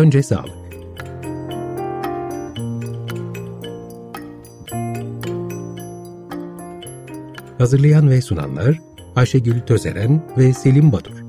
Önce sağlık. Hazırlayan ve sunanlar Ayşegül Tözeren ve Selim Badur.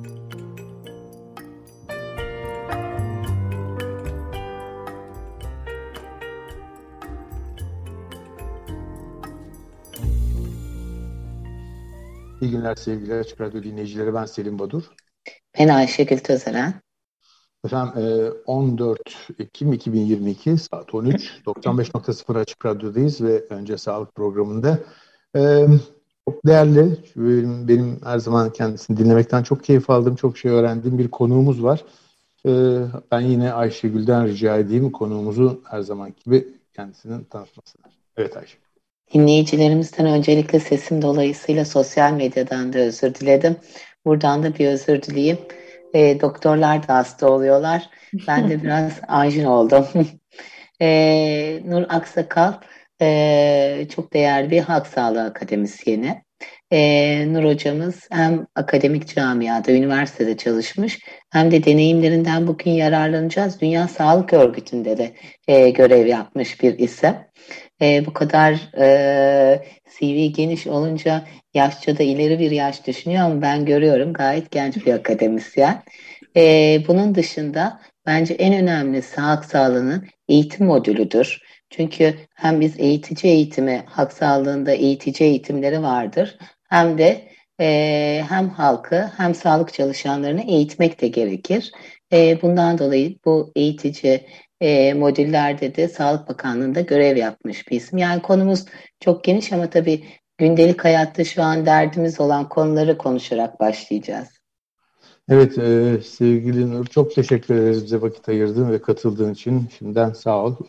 İyi günler sevgili Açık Radyo dinleyicileri. Ben Selim Badur. Ben Ayşegül Tözeren. Efendim 14 Ekim 2022 saat 13. 95.0 Açık Radyo'dayız ve Önce Sağlık programında çok değerli, benim her zaman kendisini dinlemekten çok keyif aldığım, çok şey öğrendiğim bir konuğumuz var. Ben yine Ayşegül'den rica edeyim konuğumuzu her zamanki gibi kendisinin tanıtmasını. Evet Ayşegül. Dinleyicilerimizden öncelikle sesim dolayısıyla sosyal medyadan da özür diledim. Buradan da bir özür dileyeyim. Doktorlar da hasta oluyorlar. Ben de biraz anjin oldum. Nur Aksakal çok değerli bir halk sağlığı akademisyeni. Nur hocamız hem akademik camiada, üniversitede çalışmış hem de deneyimlerinden bugün yararlanacağız. Dünya Sağlık Örgütü'nde de görev yapmış bir isim. Bu kadar CV geniş olunca yaşça da ileri bir yaş düşünüyor ama ben görüyorum gayet genç bir akademisyen. Bunun dışında bence en önemlisi halk sağlığının eğitim modülüdür. Çünkü hem biz eğitici eğitimi, halk sağlığında eğitici eğitimleri vardır hem de hem halkı hem sağlık çalışanlarını eğitmek de gerekir. Bundan dolayı bu eğitici modüllerde de Sağlık Bakanlığı'nda görev yapmış bir isim. Yani konumuz çok geniş ama tabii gündelik hayatta şu an derdimiz olan konuları konuşarak başlayacağız. Evet sevgili Nur, çok teşekkür ederiz bize vakit ayırdığın ve katıldığın için. Şimdiden sağ ol.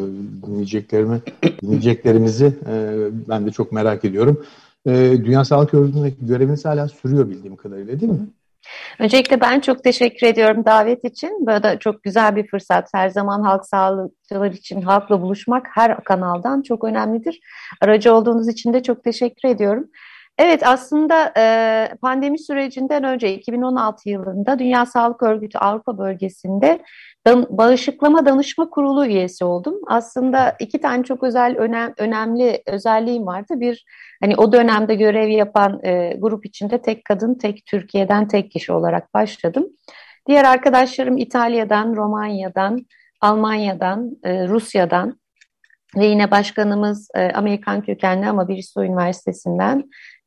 Dinleyeceklerimizi ben de çok merak ediyorum. Dünya Sağlık Örgütü'ndeki göreviniz hala sürüyor bildiğim kadarıyla, değil mi? Öncelikle ben çok teşekkür ediyorum davet için. Böyle çok güzel bir fırsat. Her zaman halk sağlıkçılar için halkla buluşmak her kanaldan çok önemlidir. Aracı olduğunuz için de çok teşekkür ediyorum. Evet, aslında pandemi sürecinden önce 2016 yılında Dünya Sağlık Örgütü Avrupa bölgesinde Bağışıklama Danışma Kurulu üyesi oldum. Aslında iki tane çok önemli özelliğim vardı. Bir, hani o dönemde görev yapan grup içinde tek kadın, tek Türkiye'den tek kişi olarak başladım. Diğer arkadaşlarım İtalya'dan, Romanya'dan, Almanya'dan, Rusya'dan ve yine başkanımız Amerikan kökenli ama Bristol Üniversitesi'nden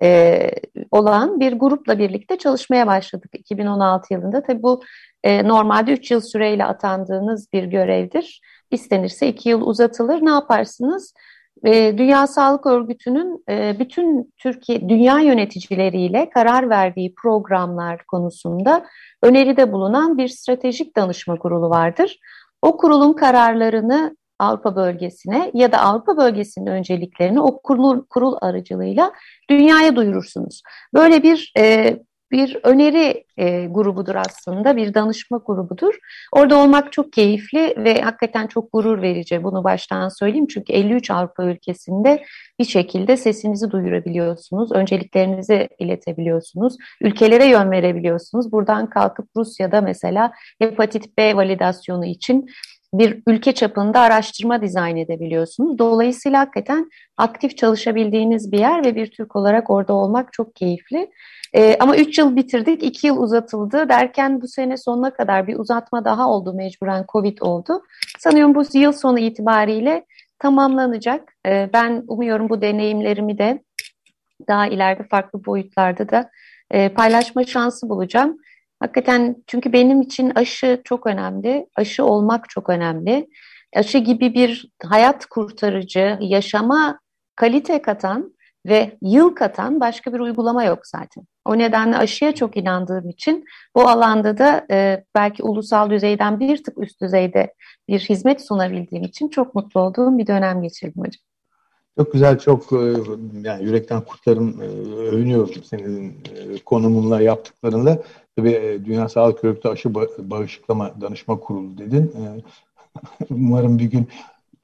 olan bir grupla birlikte çalışmaya başladık 2016 yılında. Tabii bu normalde 3 yıl süreyle atandığınız bir görevdir. İstenirse 2 yıl uzatılır. Ne yaparsınız? Dünya Sağlık Örgütü'nün bütün dünya yöneticileriyle karar verdiği programlar konusunda öneride bulunan bir stratejik danışma kurulu vardır. O kurulun kararlarını Avrupa bölgesine ya da Avrupa bölgesinin önceliklerini o kurul aracılığıyla dünyaya duyurursunuz. Böyle bir öneri grubudur aslında, bir danışma grubudur. Orada olmak çok keyifli ve hakikaten çok gurur verici. Bunu baştan söyleyeyim çünkü 53 Avrupa ülkesinde bir şekilde sesinizi duyurabiliyorsunuz, önceliklerinizi iletebiliyorsunuz, ülkelere yön verebiliyorsunuz. Buradan kalkıp Rusya'da mesela hepatit B validasyonu için bir ülke çapında araştırma dizayn edebiliyorsunuz. Dolayısıyla hakikaten aktif çalışabildiğiniz bir yer ve bir Türk olarak orada olmak çok keyifli. Ama 3 yıl bitirdik, 2 yıl uzatıldı derken bu sene sonuna kadar bir uzatma daha oldu, mecburen Covid oldu. Sanıyorum bu yıl sonu itibariyle tamamlanacak. Ben umuyorum bu deneyimlerimi de daha ileride farklı boyutlarda da paylaşma şansı bulacağım. Hakikaten çünkü benim için aşı çok önemli, aşı olmak çok önemli. Aşı gibi bir hayat kurtarıcı, yaşama kalite katan ve yıl katan başka bir uygulama yok zaten. O nedenle aşıya çok inandığım için bu alanda da belki ulusal düzeyden bir tık üst düzeyde bir hizmet sunabildiğim için çok mutlu olduğum bir dönem geçirdim hocam. Çok güzel, çok yani yürekten kutlarım, övünüyorum senin konumunla, yaptıklarınla. Tabii Dünya Sağlık Örgütü Aşı Bağışıklama Danışma Kurulu dedin. Umarım bir gün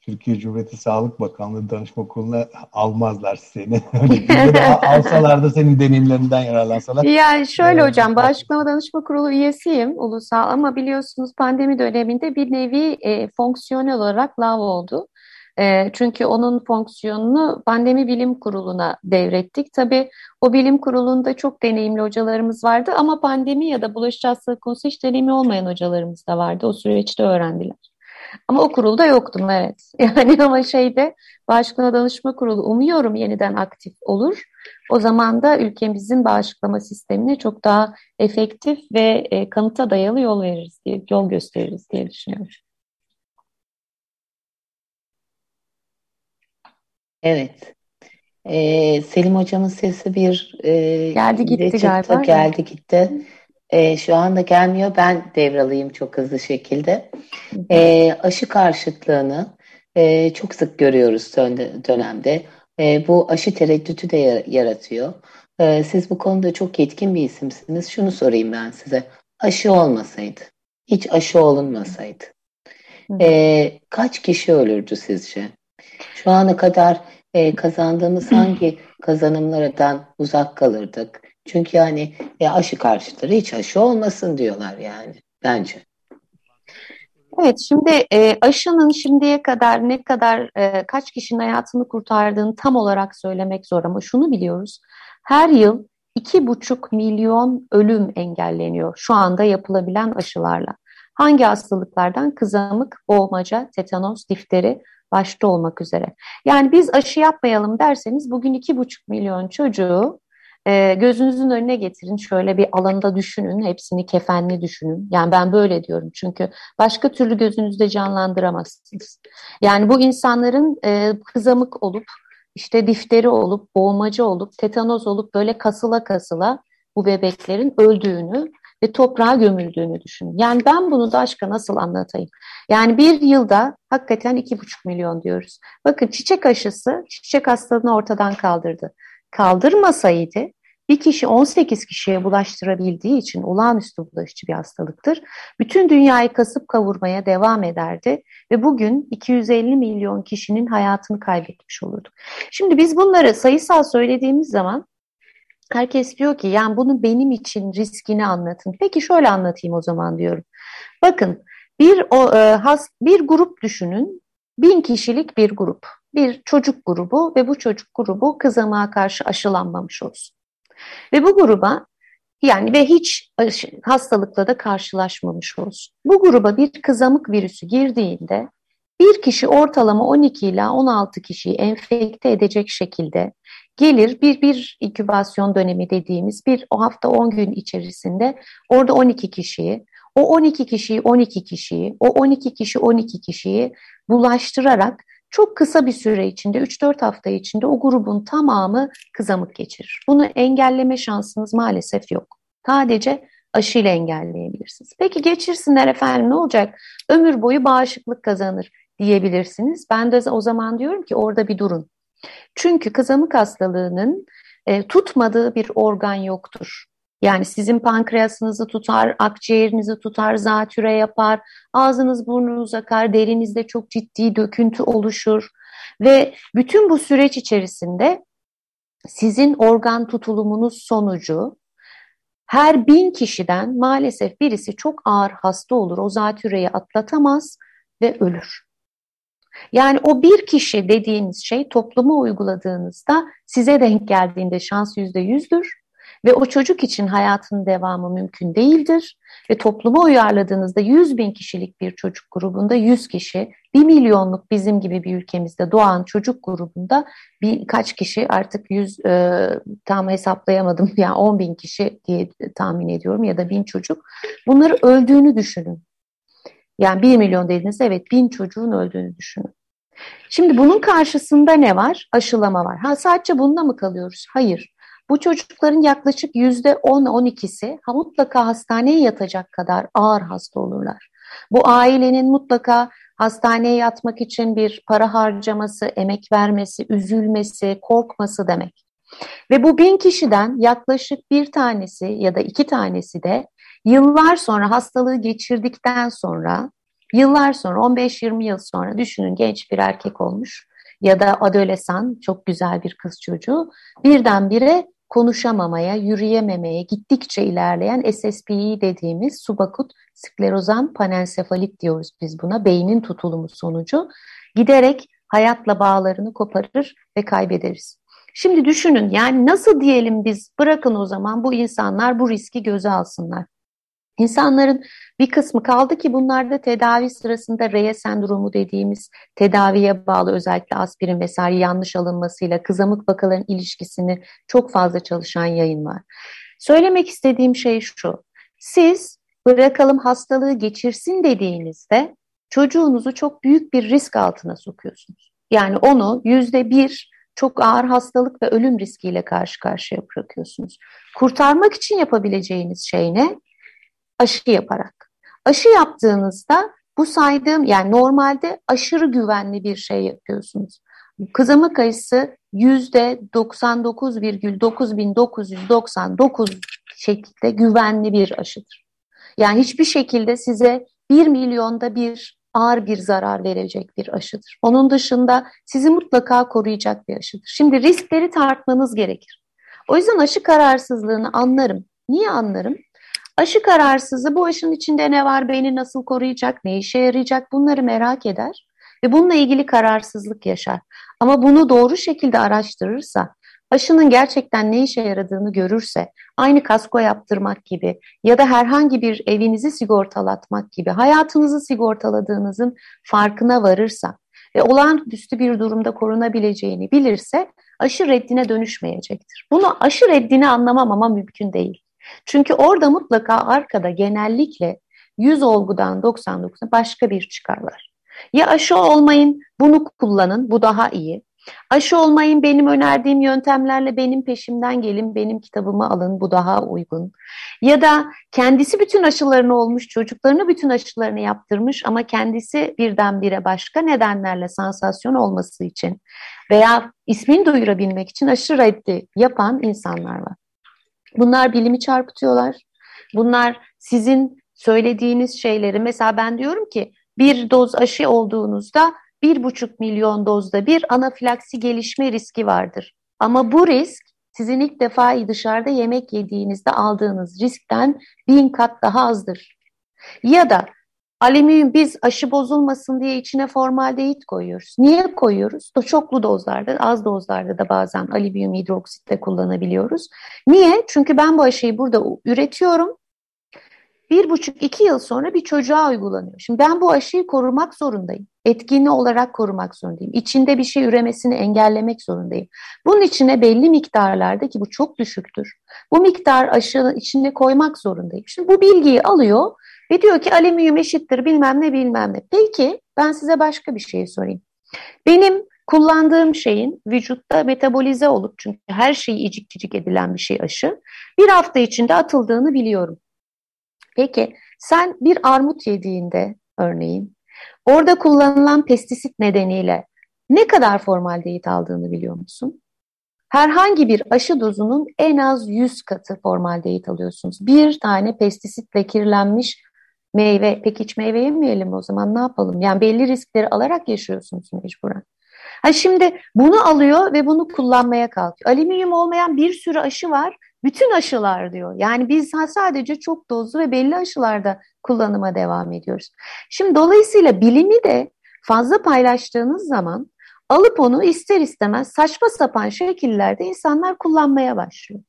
Türkiye Cumhuriyeti Sağlık Bakanlığı Danışma Kurulu'na almazlar seni. Ya da alsalar da senin deneyimlerinden yararlansalar. Yani şöyle hocam, Bağışıklama Danışma Kurulu üyesiyim ulusal, ama biliyorsunuz pandemi döneminde bir nevi fonksiyonel olarak lav oldu. Çünkü onun fonksiyonunu Pandemi Bilim Kurulu'na devrettik. Tabii o bilim kurulunda çok deneyimli hocalarımız vardı ama pandemi ya da bulaşıcı hastalık konusu hiç deneyimli olmayan hocalarımız da vardı. O süreçte öğrendiler. Ama o kurulda yoktum, evet. Yani ama Bağışıklama Danışma Kurulu umuyorum yeniden aktif olur. O zaman da ülkemizin bağışıklama sistemine çok daha efektif ve kanıta dayalı yol gösteririz diye düşünüyorum. Evet. Selim hocamın sesi geldi gitti çıktı, galiba. geldi gitti. Şu anda gelmiyor. Ben devralayım çok hızlı şekilde. Aşı karşıtlığını çok sık görüyoruz son dönemde. Bu aşı tereddütü de yaratıyor. Siz bu konuda çok yetkin bir isimsiniz. Şunu sorayım ben size. Aşı olmasaydı, hiç aşı olunmasaydı, kaç kişi ölürdü sizce? Şu ana kadar kazandığımız hangi kazanımlardan uzak kalırdık? Çünkü yani aşı karşıtları hiç aşı olmasın diyorlar yani bence. Evet, şimdi aşının şimdiye kadar ne kadar kaç kişinin hayatını kurtardığını tam olarak söylemek zor ama şunu biliyoruz. Her yıl 2,5 milyon ölüm engelleniyor şu anda yapılabilen aşılarla. Hangi hastalıklardan? Kızamık, boğmaca, tetanos, difteri başta olmak üzere. Yani biz aşı yapmayalım derseniz bugün 2,5 milyon çocuğu gözünüzün önüne getirin. Şöyle bir alanda düşünün. Hepsini kefenli düşünün. Yani ben böyle diyorum. Çünkü başka türlü gözünüzde canlandıramazsınız. Yani bu insanların kızamık olup, işte difteri olup, boğmaca olup, tetanoz olup böyle kasıla kasıla bu bebeklerin öldüğünü ve toprağa gömüldüğünü düşünün. Yani ben bunu da aşka nasıl anlatayım? Yani bir yılda hakikaten 2,5 milyon diyoruz. Bakın çiçek aşısı çiçek hastalığını ortadan kaldırdı. Kaldırmasaydı bir kişi 18 kişiye bulaştırabildiği için olağanüstü bulaşıcı bir hastalıktır. Bütün dünyayı kasıp kavurmaya devam ederdi ve bugün 250 milyon kişinin hayatını kaybetmiş olurduk. Şimdi biz bunları sayısal söylediğimiz zaman herkes diyor ki yani bunu benim için riskini anlatın. Peki şöyle anlatayım o zaman diyorum. Bakın bir grup düşünün. 1000 kişilik bir grup. Bir çocuk grubu ve bu çocuk grubu kızamığa karşı aşılanmamış olsun. Ve bu gruba ve hiç hastalıkla da karşılaşmamış olsun. Bu gruba bir kızamık virüsü girdiğinde bir kişi ortalama 12 ila 16 kişiyi enfekte edecek şekilde gelir. Bir inkübasyon dönemi dediğimiz o hafta 10 gün içerisinde orada 12 kişiyi, o 12 kişiyi 12 kişiyi, o 12 kişi 12 kişiyi bulaştırarak çok kısa bir süre içinde 3-4 hafta içinde o grubun tamamı kızamık geçirir. Bunu engelleme şansınız maalesef yok. Sadece aşıyla engelleyebilirsiniz. Peki geçirsinler efendim ne olacak? Ömür boyu bağışıklık kazanır diyebilirsiniz. Ben de o zaman diyorum ki orada bir durun. Çünkü kızamık hastalığının tutmadığı bir organ yoktur. Yani sizin pankreasınızı tutar, akciğerinizi tutar, zatüre yapar, ağzınız burnunuz akar, derinizde çok ciddi döküntü oluşur. Ve bütün bu süreç içerisinde sizin organ tutulumunuz sonucu her 1000 kişiden maalesef birisi çok ağır hasta olur, o zatüreyi atlatamaz ve ölür. Yani o bir kişi dediğiniz şey topluma uyguladığınızda size denk geldiğinde şans %100'dür ve o çocuk için hayatın devamı mümkün değildir ve topluma uyarladığınızda 100.000 kişilik bir çocuk grubunda 100 kişi, 1 milyonluk bizim gibi bir ülkemizde doğan çocuk grubunda birkaç kişi artık tam hesaplayamadım yani 10.000 kişi diye tahmin ediyorum ya da 1000 çocuk bunları öldüğünü düşünün. Yani 1 milyon dediğinizde evet 1000 çocuğun öldüğünü düşünün. Şimdi bunun karşısında ne var? Aşılama var. Sadece bununla mı kalıyoruz? Hayır. Bu çocukların yaklaşık %10-12'si mutlaka hastaneye yatacak kadar ağır hasta olurlar. Bu ailenin mutlaka hastaneye yatmak için bir para harcaması, emek vermesi, üzülmesi, korkması demek. Ve bu 1000 kişiden yaklaşık bir tanesi ya da 2 tanesi de yıllar sonra hastalığı geçirdikten sonra Yıllar sonra, 15-20 yıl sonra düşünün, genç bir erkek olmuş ya da adolesan, çok güzel bir kız çocuğu, birdenbire konuşamamaya, yürüyememeye, gittikçe ilerleyen SSPE dediğimiz subakut sklerozan panensefalit diyoruz biz buna, beynin tutulumu sonucu giderek hayatla bağlarını koparır ve kaybederiz. Şimdi düşünün, yani nasıl diyelim biz, bırakın o zaman bu insanlar bu riski göze alsınlar. İnsanların bir kısmı kaldı ki bunlar da tedavi sırasında Reye sendromu dediğimiz tedaviye bağlı, özellikle aspirin vesaire yanlış alınmasıyla kızamık vakaların ilişkisini çok fazla çalışan yayın var. Söylemek istediğim şey şu: siz bırakalım hastalığı geçirsin dediğinizde çocuğunuzu çok büyük bir risk altına sokuyorsunuz. Yani onu %1 çok ağır hastalık ve ölüm riskiyle karşı karşıya bırakıyorsunuz. Kurtarmak için yapabileceğiniz şey ne? Aşı yaparak. Aşı yaptığınızda bu saydığım, yani normalde aşırı güvenli bir şey yapıyorsunuz. Kızamık aşısı %99,9999 şekilde güvenli bir aşıdır. Yani hiçbir şekilde size 1 milyonda bir ağır bir zarar verecek bir aşıdır. Onun dışında sizi mutlaka koruyacak bir aşıdır. Şimdi riskleri tartmanız gerekir. O yüzden aşı kararsızlığını anlarım. Niye anlarım? Aşı kararsızı bu aşının içinde ne var, beni nasıl koruyacak, ne işe yarayacak, bunları merak eder ve bununla ilgili kararsızlık yaşar. Ama bunu doğru şekilde araştırırsa, aşının gerçekten ne işe yaradığını görürse, aynı kasko yaptırmak gibi ya da herhangi bir evinizi sigortalatmak gibi hayatınızı sigortaladığınızın farkına varırsa ve olağanüstü bir durumda korunabileceğini bilirse aşı reddine dönüşmeyecektir. Bunu aşı reddini anlamam ama mümkün değil. Çünkü orada mutlaka arkada genellikle 100 olgudan 99'a başka bir çıkar var. Ya aşı olmayın, bunu kullanın, bu daha iyi. Aşı olmayın, benim önerdiğim yöntemlerle benim peşimden gelin, benim kitabımı alın, bu daha uygun. Ya da kendisi bütün aşılarını olmuş, çocuklarını bütün aşılarını yaptırmış ama kendisi birdenbire başka nedenlerle sansasyon olması için veya ismini duyurabilmek için aşı reddi yapan insanlar var. Bunlar bilimi çarpıtıyorlar. Bunlar sizin söylediğiniz şeyleri, mesela ben diyorum ki bir doz aşı olduğunuzda 1,5 milyon dozda bir anafilaksi gelişme riski vardır. Ama bu risk sizin ilk defa dışarıda yemek yediğinizde aldığınız riskten 1000 kat daha azdır. Ya da alüminyum, biz aşı bozulmasın diye içine formaldehit koyuyoruz. Niye koyuyoruz? Çoklu dozlarda, az dozlarda da bazen alüminyum hidroksit de kullanabiliyoruz. Niye? Çünkü ben bu aşıyı burada üretiyorum. 1,5-2 yıl sonra bir çocuğa uygulanıyor. Şimdi ben bu aşıyı korumak zorundayım. Etkinliği olarak korumak zorundayım. İçinde bir şey üremesini engellemek zorundayım. Bunun içine belli miktarlarda, ki bu çok düşüktür, bu miktar aşının içine koymak zorundayım. Şimdi bu bilgiyi alıyor ve diyor ki alüminyum eşittir bilmem ne bilmem ne. Peki ben size başka bir şey sorayım. Benim kullandığım şeyin vücutta metabolize olup, çünkü her şeyi icik cicik edilen bir şey aşı, bir hafta içinde atıldığını biliyorum. Peki sen bir armut yediğinde örneğin orada kullanılan pestisit nedeniyle ne kadar formaldehit aldığını biliyor musun? Herhangi bir aşı dozunun en az 100 katı formaldehit alıyorsunuz. Bir tane pestisitle kirlenmiş meyve. Peki hiç meyve yemeyelim o zaman, ne yapalım? Yani belli riskleri alarak yaşıyorsunuz mecburen. Şimdi bunu alıyor ve bunu kullanmaya kalkıyor. Alüminyum olmayan bir sürü aşı var. Bütün aşılar diyor. Yani biz sadece çok dozlu ve belli aşılarda kullanıma devam ediyoruz. Şimdi dolayısıyla bilimi de fazla paylaştığınız zaman alıp onu ister istemez saçma sapan şekillerde insanlar kullanmaya başlıyor.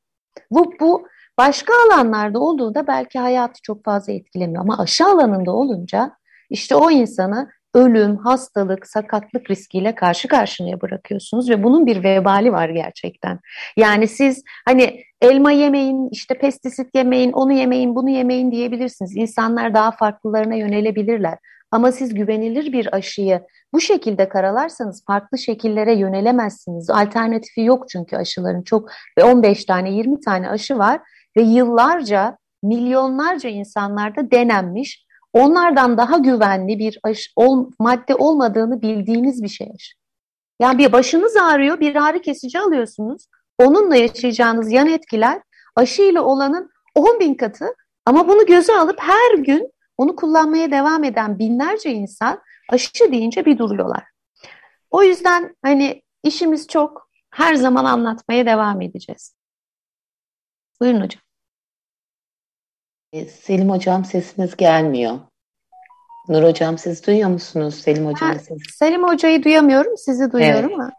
Bu başka alanlarda olduğunda belki hayatı çok fazla etkilemiyor ama aşı alanında olunca işte o insanı ölüm, hastalık, sakatlık riskiyle karşı karşıya bırakıyorsunuz ve bunun bir vebali var gerçekten. Yani siz hani elma yemeyin, işte pestisit yemeyin, onu yemeyin, bunu yemeyin diyebilirsiniz. İnsanlar daha farklılarına yönelebilirler. Ama siz güvenilir bir aşıyı bu şekilde karalarsanız farklı şekillere yönelemezsiniz. Alternatifi yok çünkü aşıların çok, ve 15 tane 20 tane aşı var ve yıllarca milyonlarca insanlarda denenmiş, onlardan daha güvenli bir madde olmadığını bildiğiniz bir şey aşı. Yani bir başınız ağrıyor, bir ağrı kesici alıyorsunuz. Onunla yaşayacağınız yan etkiler aşıyla olanın 10.000 katı, ama bunu göze alıp her gün onu kullanmaya devam eden binlerce insan aşı deyince bir duruyorlar. O yüzden hani işimiz çok, her zaman anlatmaya devam edeceğiz. Buyurun hocam. Selim hocam, sesiniz gelmiyor. Nur hocam, siz duyuyor musunuz Selim hocamın sesini? Selim hocayı duyamıyorum, sizi duyuyorum ama.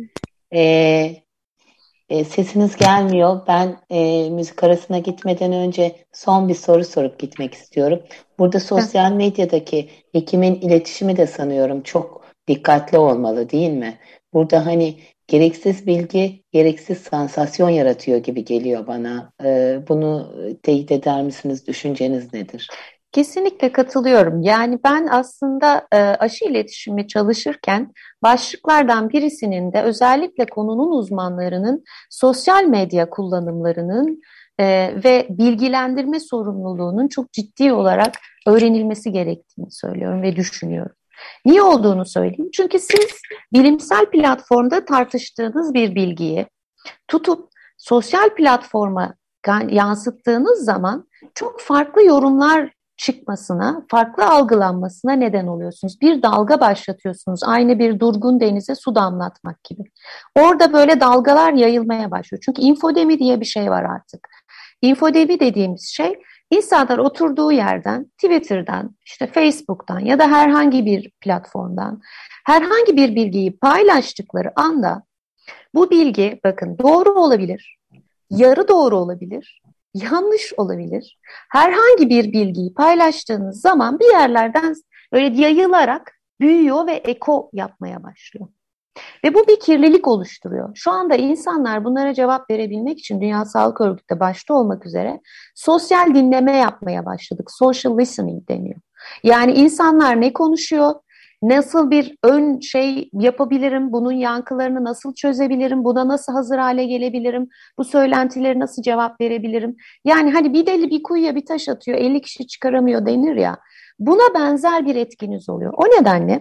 Sesiniz gelmiyor. Ben müzik arasına gitmeden önce son bir soru sorup gitmek istiyorum. Burada sosyal medyadaki hekimin iletişimi de sanıyorum çok dikkatli olmalı, değil mi? Burada hani gereksiz bilgi, gereksiz sansasyon yaratıyor gibi geliyor bana. Bunu teyit eder misiniz? Düşünceniz nedir? Kesinlikle katılıyorum. Yani ben aslında aşı iletişimi çalışırken başlıklardan birisinin de özellikle konunun uzmanlarının sosyal medya kullanımlarının ve bilgilendirme sorumluluğunun çok ciddi olarak öğrenilmesi gerektiğini söylüyorum ve düşünüyorum. Niye olduğunu söyleyeyim. Çünkü siz bilimsel platformda tartıştığınız bir bilgiyi tutup sosyal platforma yansıttığınız zaman çok farklı yorumlar çıkmasına, farklı algılanmasına neden oluyorsunuz. Bir dalga başlatıyorsunuz. Aynı bir durgun denize su damlatmak gibi. Orada böyle dalgalar yayılmaya başlıyor. Çünkü infodemi diye bir şey var artık. İnfodemi dediğimiz şey insanlar oturduğu yerden, Twitter'dan, işte Facebook'tan ya da herhangi bir platformdan herhangi bir bilgiyi paylaştıkları anda bu bilgi bakın doğru olabilir, yarı doğru olabilir, yanlış olabilir. Herhangi bir bilgiyi paylaştığınız zaman bir yerlerden böyle yayılarak büyüyor ve eko yapmaya başlıyor. Ve bu bir kirlilik oluşturuyor. Şu anda insanlar bunlara cevap verebilmek için Dünya Sağlık Örgütü de başta olmak üzere sosyal dinleme yapmaya başladık. Social listening deniyor. Yani insanlar ne konuşuyor? Nasıl bir ön şey yapabilirim? Bunun yankılarını nasıl çözebilirim? Buna nasıl hazır hale gelebilirim? Bu söylentileri nasıl cevap verebilirim? Yani hani bir deli bir kuyuya bir taş atıyor, 50 kişi çıkaramıyor denir ya. Buna benzer bir etkiniz oluyor. O nedenle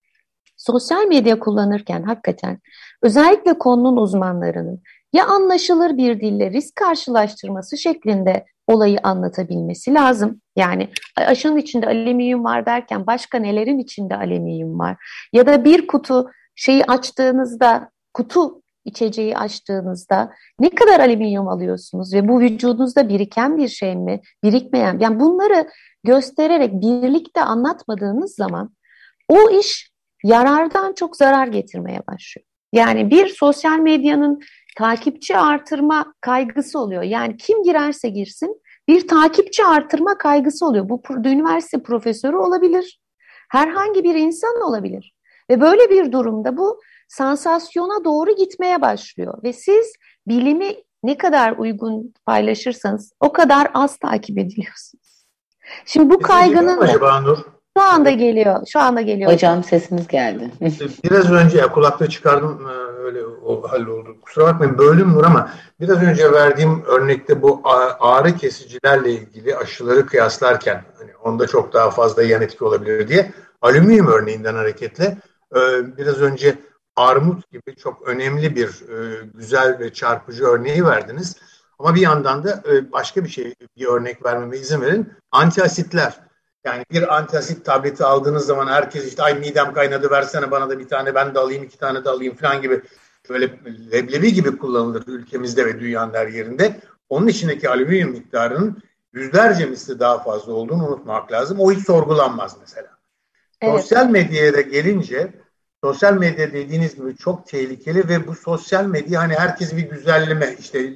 sosyal medya kullanırken hakikaten özellikle konunun uzmanlarının ya anlaşılır bir dille risk karşılaştırması şeklinde olayı anlatabilmesi lazım. Yani aşının içinde alüminyum var derken başka nelerin içinde alüminyum var? Ya da bir kutu şeyi açtığınızda, kutu içeceği açtığınızda ne kadar alüminyum alıyorsunuz ve bu vücudunuzda biriken bir şey mi, birikmeyen? Yani bunları göstererek birlikte anlatmadığınız zaman o iş yarardan çok zarar getirmeye başlıyor. Yani bir sosyal medyanın takipçi artırma kaygısı oluyor. Yani kim girerse girsin bir takipçi artırma kaygısı oluyor. Bu üniversite profesörü olabilir, herhangi bir insan olabilir. Ve böyle bir durumda bu sansasyona doğru gitmeye başlıyor. Ve siz bilimi ne kadar uygun paylaşırsanız o kadar az takip ediliyorsunuz. Şimdi bu kaygının acaba Nur? Şu anda geliyor. Şu anda geliyor. Hocam sesiniz geldi. Biraz önce kulaklığı çıkardım, öyle halloldu. Kusura bakmayın, böldüm Nur, ama biraz önce verdiğim örnekte bu ağrı kesicilerle ilgili aşıları kıyaslarken hani onda çok daha fazla yan etki olabilir diye alüminyum örneğinden hareketle biraz önce armut gibi çok önemli bir güzel ve çarpıcı örneği verdiniz. Ama bir yandan da başka bir örnek vermeme izin verin. Antiasitler. Yani bir antiasit tableti aldığınız zaman herkes işte ay midem kaynadı versene bana da bir tane, ben de alayım 2 tane de alayım falan gibi böyle leblebi gibi kullanılır ülkemizde ve dünyanın her yerinde. Onun içindeki alüminyum miktarının yüzlerce misli daha fazla olduğunu unutmak lazım. O hiç sorgulanmaz mesela. Evet. Sosyal medyaya da gelince, sosyal medya dediğiniz gibi çok tehlikeli ve bu sosyal medya hani herkes bir güzelleme işte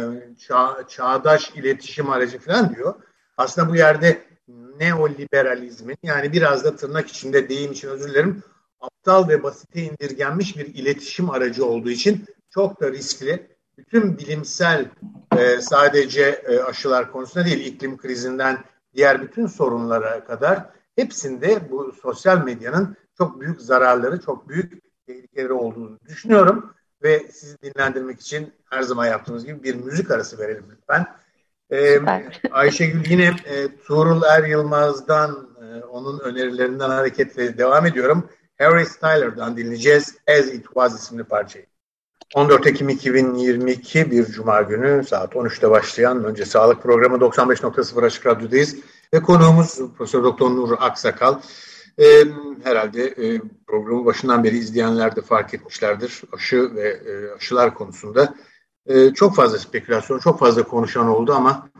çağdaş iletişim aracı falan diyor. Aslında bu yerde neoliberalizmin, yani biraz da tırnak içinde deyim için özür dilerim, aptal ve basite indirgenmiş bir iletişim aracı olduğu için çok da riskli. Bütün bilimsel sadece aşılar konusunda değil, iklim krizinden diğer bütün sorunlara kadar hepsinde bu sosyal medyanın çok büyük zararları, çok büyük tehlikeleri olduğunu düşünüyorum ve sizi dinlendirmek için her zaman yaptığımız gibi bir müzik arası verelim lütfen. Ayşegül yine Tuğrul Er Yılmaz'dan onun önerilerinden hareketle devam ediyorum. Harry Styler'dan dinleyeceğiz As It Was isimli parçayı. 14 Ekim 2022 bir Cuma günü saat 13'te başlayan Önce Sağlık programı 95.0 Açık Radyo'dayız. Ve konuğumuz Profesör Doktor Nur Aksakal. Herhalde programın başından beri izleyenler de fark etmişlerdir. Aşı ve aşılar konusunda çok fazla spekülasyon, çok fazla konuşan oldu ama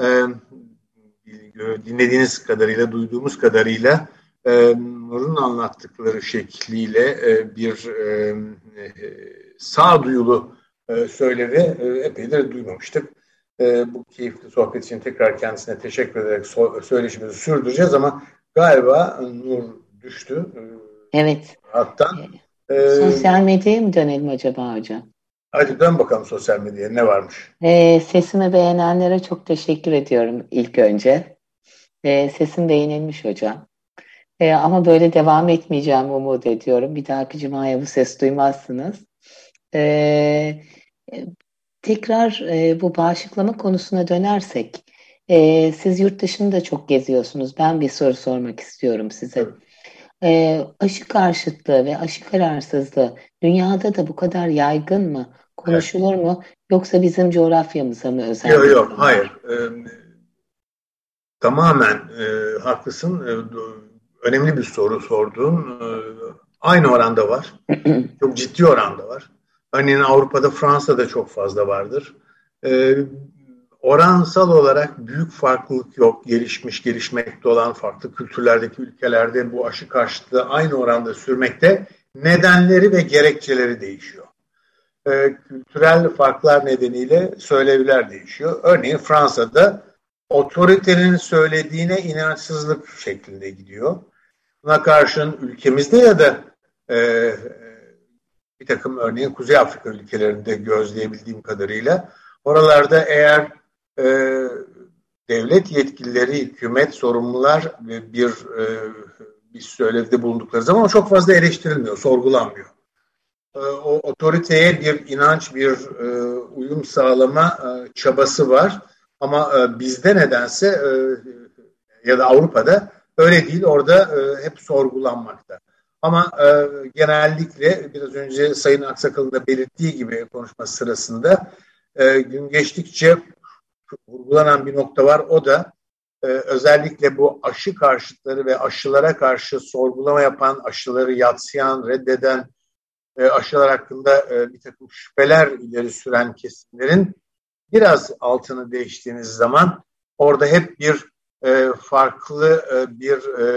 dinlediğiniz kadarıyla, duyduğumuz kadarıyla Nur'un anlattıkları şekliyle bir sağduyulu söylevi epeydir duymamıştık. Bu keyifli sohbet için tekrar kendisine teşekkür ederek söyleşimizi sürdüreceğiz ama galiba Nur düştü. Evet. Hattan. Sosyal medyaya mı dönelim acaba hocam? Hadi dön bakalım sosyal medyaya ne varmış? Sesimi beğenenlere çok teşekkür ediyorum ilk önce. Sesim beğenilmiş hocam. Ama böyle devam etmeyeceğim umut ediyorum. Bir dahaki cumaya bu ses duymazsınız. Tekrar bu bağışıklama konusuna dönersek, siz yurt dışını da çok geziyorsunuz. Ben bir soru sormak istiyorum size. Aşı karşıtlığı ve aşı kararsızlığı dünyada da bu kadar yaygın mı? Konuşulur mu? Yoksa bizim coğrafyamıza mı özel? Yok, hayır. Tamamen haklısın. Önemli bir soru sordun. Aynı oranda var. Çok ciddi oranda var. Örneğin Avrupa'da, Fransa'da çok fazla vardır. Oransal olarak büyük farklılık yok. Gelişmiş, gelişmekte olan farklı kültürlerdeki ülkelerde bu aşı karşıtlığı aynı oranda sürmekte. Nedenleri ve gerekçeleri değişiyor. Kültürel farklar nedeniyle söylevler değişiyor. Örneğin Fransa'da otoritenin söylediğine inançsızlık şeklinde gidiyor. Buna karşın ülkemizde ya da bir takım örneğin Kuzey Afrika ülkelerinde gözleyebildiğim kadarıyla oralarda eğer devlet yetkilileri, hükümet, sorumlular bir söylevde bulundukları zaman o çok fazla eleştirilmiyor, sorgulanmıyor. O otoriteye bir inanç, bir uyum sağlama çabası var. Ama bizde nedense ya da Avrupa'da öyle değil. Orada hep sorgulanmakta. Ama genellikle biraz önce Sayın Aksakal'ın da belirttiği gibi konuşması sırasında gün geçtikçe vurgulanan bir nokta var. O da özellikle bu aşı karşıtları ve aşılara karşı sorgulama yapan, aşıları yadsıyan, reddeden, aşılar hakkında bir takım şüpheler ileri süren kesimlerin biraz altını değiştiğiniz zaman orada hep bir farklı bir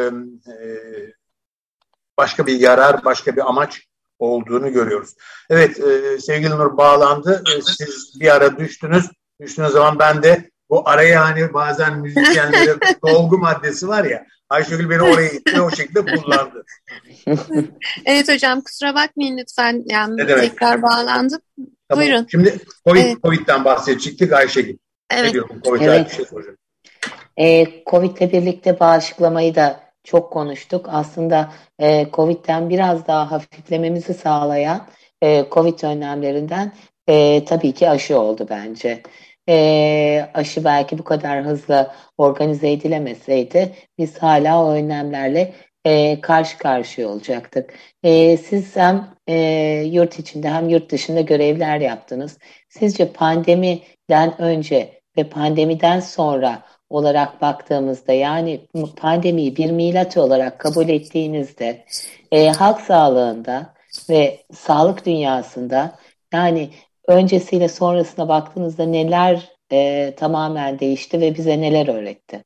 başka bir yarar, başka bir amaç olduğunu görüyoruz. Evet, sevgili Nur bağlandı. Siz bir ara düştünüz. Düştüğünüz zaman ben de bu araya hani bazen müzisyenlerin dolgu maddesi var ya, Ayşegül beni oraya itti, o şekilde kullandı. Evet hocam, kusura bakmayın lütfen. Yani tekrar bağlandım. Tamam. Buyurun. Şimdi Covid'den bahsedecektik Ayşegül. Evet. Ne diyorsun? Covid'den bir şey soracağım. Covid'le birlikte bağışıklamayı da çok konuştuk. Aslında Covid'den biraz daha hafiflememizi sağlayan Covid önlemlerinden tabii ki aşı oldu bence. Aşı belki bu kadar hızlı organize edilemeseydi biz hala o önlemlerle karşı karşıya olacaktık. Siz hem yurt içinde hem yurt dışında görevler yaptınız. Sizce pandemiden önce ve pandemiden sonra olarak baktığımızda, yani pandemiyi bir milat olarak kabul ettiğinizde halk sağlığında ve sağlık dünyasında, yani öncesiyle sonrasına baktığınızda neler tamamen değişti ve bize neler öğretti?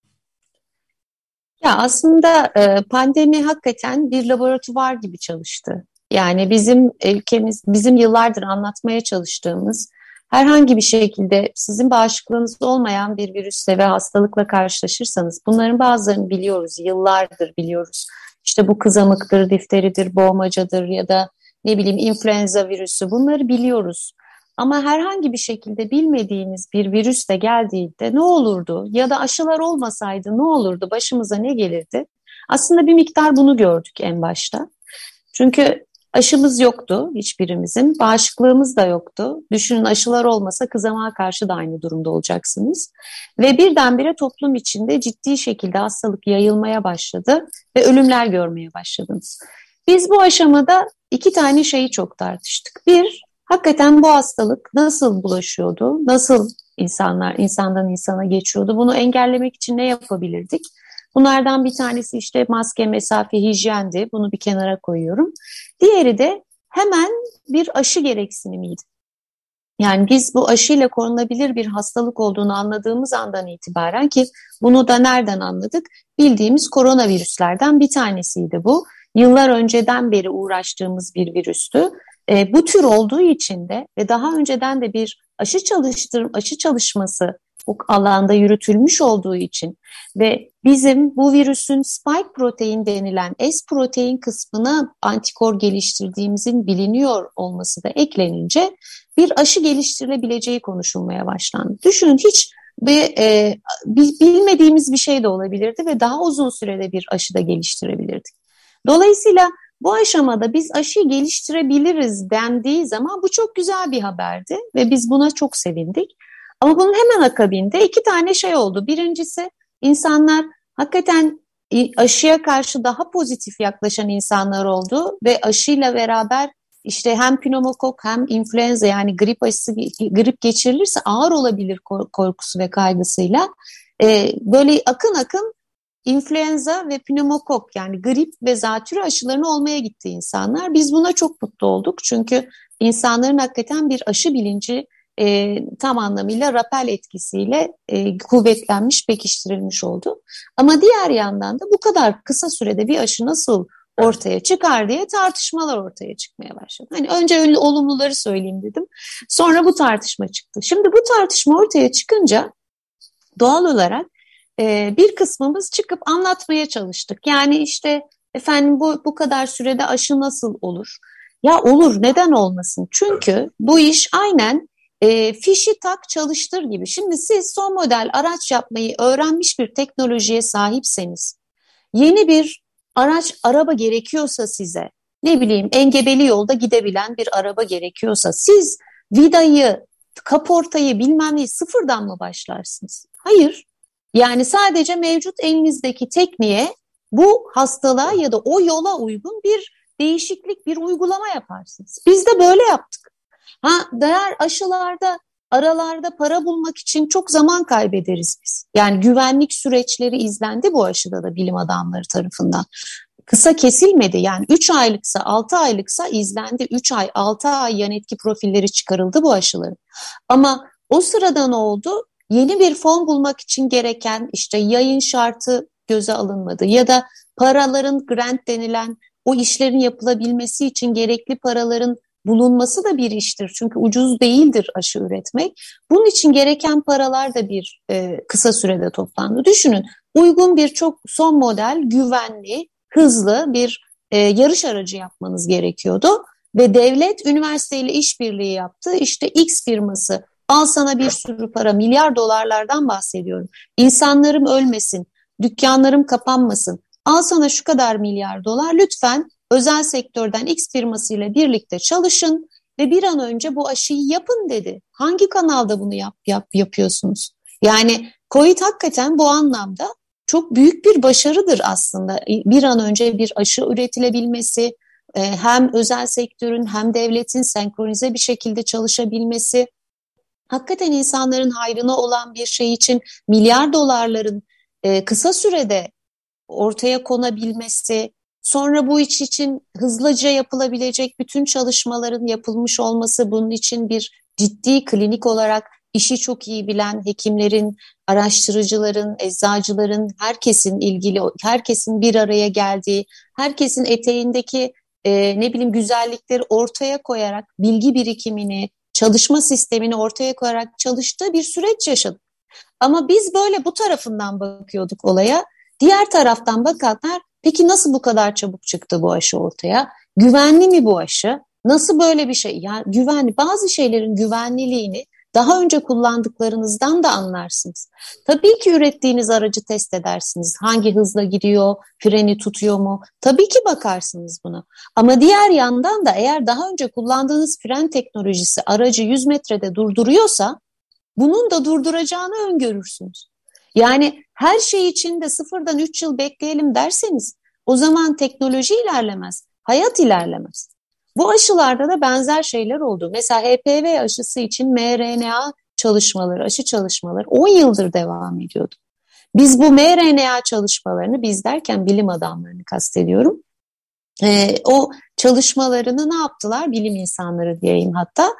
Ya aslında pandemi hakikaten bir laboratuvar gibi çalıştı. Yani bizim ülkemiz, bizim yıllardır anlatmaya çalıştığımız herhangi bir şekilde sizin bağışıklığınız olmayan bir virüsle ve hastalıkla karşılaşırsanız, bunların bazılarını biliyoruz, yıllardır biliyoruz. İşte bu kızamıktır, difteridir, boğmacadır ya da ne bileyim influenza virüsü, bunları biliyoruz. Ama herhangi bir şekilde bilmediğiniz bir virüs de geldiğinde ne olurdu ya da aşılar olmasaydı ne olurdu, başımıza ne gelirdi? Aslında bir miktar bunu gördük en başta. Çünkü aşımız yoktu hiçbirimizin, bağışıklığımız da yoktu. Düşünün, aşılar olmasa kızamığa karşı da aynı durumda olacaksınız. Ve birdenbire toplum içinde ciddi şekilde hastalık yayılmaya başladı ve ölümler görmeye başladınız. Biz bu aşamada iki tane şeyi çok tartıştık. Bir, hakikaten bu hastalık nasıl bulaşıyordu, nasıl insandan insana geçiyordu. Bunu engellemek için ne yapabilirdik? Bunlardan bir tanesi işte maske, mesafe, hijyendi. Bunu bir kenara koyuyorum. Diğeri de hemen bir aşı gereksinimiydi. Yani biz bu aşıyla korunabilir bir hastalık olduğunu anladığımız andan itibaren, ki bunu da nereden anladık? Bildiğimiz koronavirüslerden bir tanesiydi bu. Yıllar önceden beri uğraştığımız bir virüstü. Bu tür olduğu için de ve daha önceden de bir aşı çalışması bu alanda yürütülmüş olduğu için ve bizim bu virüsün spike protein denilen S protein kısmına antikor geliştirdiğimizin biliniyor olması da eklenince bir aşı geliştirilebileceği konuşulmaya başlandı. Düşünün, hiç bilmediğimiz bir şey de olabilirdi ve daha uzun sürede bir aşı da geliştirebilirdik. Dolayısıyla bu aşamada biz aşıyı geliştirebiliriz dendiği zaman bu çok güzel bir haberdi ve biz buna çok sevindik. Ama bunun hemen akabinde iki tane şey oldu. Birincisi, insanlar hakikaten aşıya karşı daha pozitif yaklaşan insanlar oldu ve aşıyla beraber işte hem pneumokok hem influenza, yani grip geçirilirse ağır olabilir korkusu ve kaygısıyla böyle akın akın influenza ve pneumokok, yani grip ve zatürre aşılarını olmaya gitti insanlar. Biz buna çok mutlu olduk çünkü insanların hakikaten bir aşı bilinci tam anlamıyla rapel etkisiyle kuvvetlenmiş, pekiştirilmiş oldu. Ama diğer yandan da bu kadar kısa sürede bir aşı nasıl ortaya çıkar diye tartışmalar ortaya çıkmaya başladı. Hani önce öyle olumluları söyleyeyim dedim. Sonra bu tartışma çıktı. Şimdi bu tartışma ortaya çıkınca doğal olarak bir kısmımız çıkıp anlatmaya çalıştık. Yani işte efendim bu kadar sürede aşı nasıl olur? Ya olur, neden olmasın? Çünkü bu iş aynen fişi tak çalıştır gibi. Şimdi siz son model araç yapmayı öğrenmiş bir teknolojiye sahipseniz, yeni bir araba gerekiyorsa size, ne bileyim engebeli yolda gidebilen bir araba gerekiyorsa, siz vidayı, kaportayı bilmem neyi sıfırdan mı başlarsınız? Hayır. Yani sadece mevcut elinizdeki tekniğe, bu hastalığa ya da o yola uygun bir değişiklik, bir uygulama yaparsınız. Biz de böyle yaptık. Diğer aşılarda aralarda para bulmak için çok zaman kaybederiz biz. Yani güvenlik süreçleri izlendi bu aşıda da bilim adamları tarafından. Kısa kesilmedi, yani 3 aylıksa 6 aylıksa izlendi. 3 ay 6 ay yan etki profilleri çıkarıldı bu aşıların. Ama o sırada ne oldu? Yeni bir fon bulmak için gereken işte yayın şartı göze alınmadı ya da paraların, grant denilen o işlerin yapılabilmesi için gerekli paraların bulunması da bir iştir. Çünkü ucuz değildir aşı üretmek. Bunun için gereken paralar da bir kısa sürede toplandı. Düşünün, uygun bir çok son model, güvenli, hızlı bir yarış aracı yapmanız gerekiyordu. Ve devlet üniversiteyle işbirliği yaptı. İşte X firması, al sana bir sürü para, milyar dolarlardan bahsediyorum. İnsanlarım ölmesin, dükkanlarım kapanmasın. Al sana şu kadar milyar dolar, lütfen özel sektörden X firmasıyla birlikte çalışın ve bir an önce bu aşıyı yapın dedi. Hangi kanalda bunu yapıyorsunuz? Yani COVID hakikaten bu anlamda çok büyük bir başarıdır aslında. Bir an önce bir aşı üretilebilmesi, hem özel sektörün hem devletin senkronize bir şekilde çalışabilmesi, hakikaten insanların hayrına olan bir şey için milyar dolarların kısa sürede ortaya konabilmesi, sonra bu iş için hızlıca yapılabilecek bütün çalışmaların yapılmış olması, bunun için bir ciddi klinik olarak işi çok iyi bilen hekimlerin, araştırıcıların, eczacıların, herkesin bir araya geldiği, herkesin eteğindeki güzellikleri ortaya koyarak, bilgi birikimini, çalışma sistemini ortaya koyarak çalıştığı bir süreç yaşadık. Ama biz böyle bu tarafından bakıyorduk olaya. Diğer taraftan bakanlar, peki nasıl bu kadar çabuk çıktı bu aşı ortaya? Güvenli mi bu aşı? Nasıl böyle bir şey? Yani güvenli, bazı şeylerin güvenliliğini daha önce kullandıklarınızdan da anlarsınız. Tabii ki ürettiğiniz aracı test edersiniz. Hangi hızla gidiyor, freni tutuyor mu? Tabii ki bakarsınız buna. Ama diğer yandan da eğer daha önce kullandığınız fren teknolojisi aracı 100 metrede durduruyorsa, bunun da durduracağını öngörürsünüz. Yani her şey için de sıfırdan 3 yıl bekleyelim derseniz, o zaman teknoloji ilerlemez, hayat ilerlemez. Bu aşılarda da benzer şeyler oldu. Mesela HPV aşısı için mRNA çalışmaları, aşı çalışmaları 10 yıldır devam ediyordu. Biz bu mRNA çalışmalarını, biz derken bilim adamlarını kastediyorum, o çalışmalarını ne yaptılar? Bilim insanları diyeyim hatta.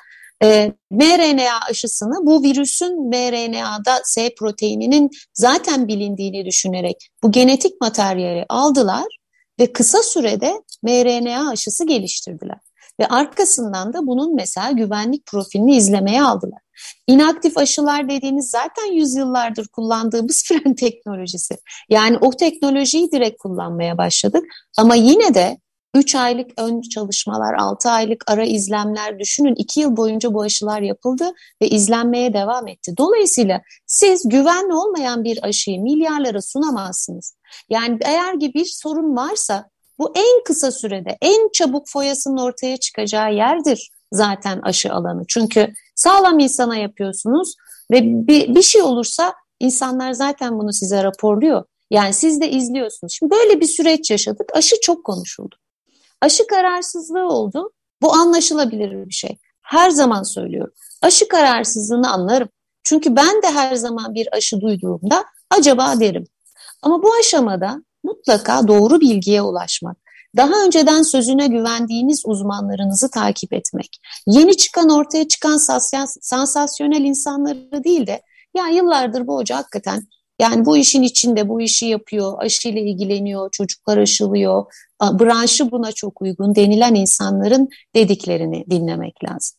mRNA aşısını bu virüsün mRNA'da S proteininin zaten bilindiğini düşünerek bu genetik materyali aldılar ve kısa sürede mRNA aşısı geliştirdiler. Ve arkasından da bunun mesela güvenlik profilini izlemeye aldılar. İnaktif aşılar dediğimiz zaten yüzyıllardır kullandığımız fren teknolojisi. Yani o teknolojiyi direkt kullanmaya başladık ama yine de 3 aylık ön çalışmalar, 6 aylık ara izlemler, düşünün 2 yıl boyunca bu aşılar yapıldı ve izlenmeye devam etti. Dolayısıyla siz güvenli olmayan bir aşıyı milyarlara sunamazsınız. Yani eğer ki bir sorun varsa bu en kısa sürede, en çabuk foyasının ortaya çıkacağı yerdir zaten aşı alanı. Çünkü sağlam insana yapıyorsunuz ve bir şey olursa insanlar zaten bunu size raporluyor. Yani siz de izliyorsunuz. Şimdi böyle bir süreç yaşadık. Aşı çok konuşuldu. Aşı kararsızlığı oldu. Bu anlaşılabilir bir şey. Her zaman söylüyorum. Aşı kararsızlığını anlarım. Çünkü ben de her zaman bir aşı duyduğumda acaba derim. Ama bu aşamada mutlaka doğru bilgiye ulaşmak, daha önceden sözüne güvendiğiniz uzmanlarınızı takip etmek, yeni çıkan ortaya çıkan sansasyonel insanları değil de ya yıllardır bu hoca hakikaten yani bu işin içinde bu işi yapıyor, aşıyla ilgileniyor, çocuklar aşılıyor, branşı buna çok uygun denilen insanların dediklerini dinlemek lazım.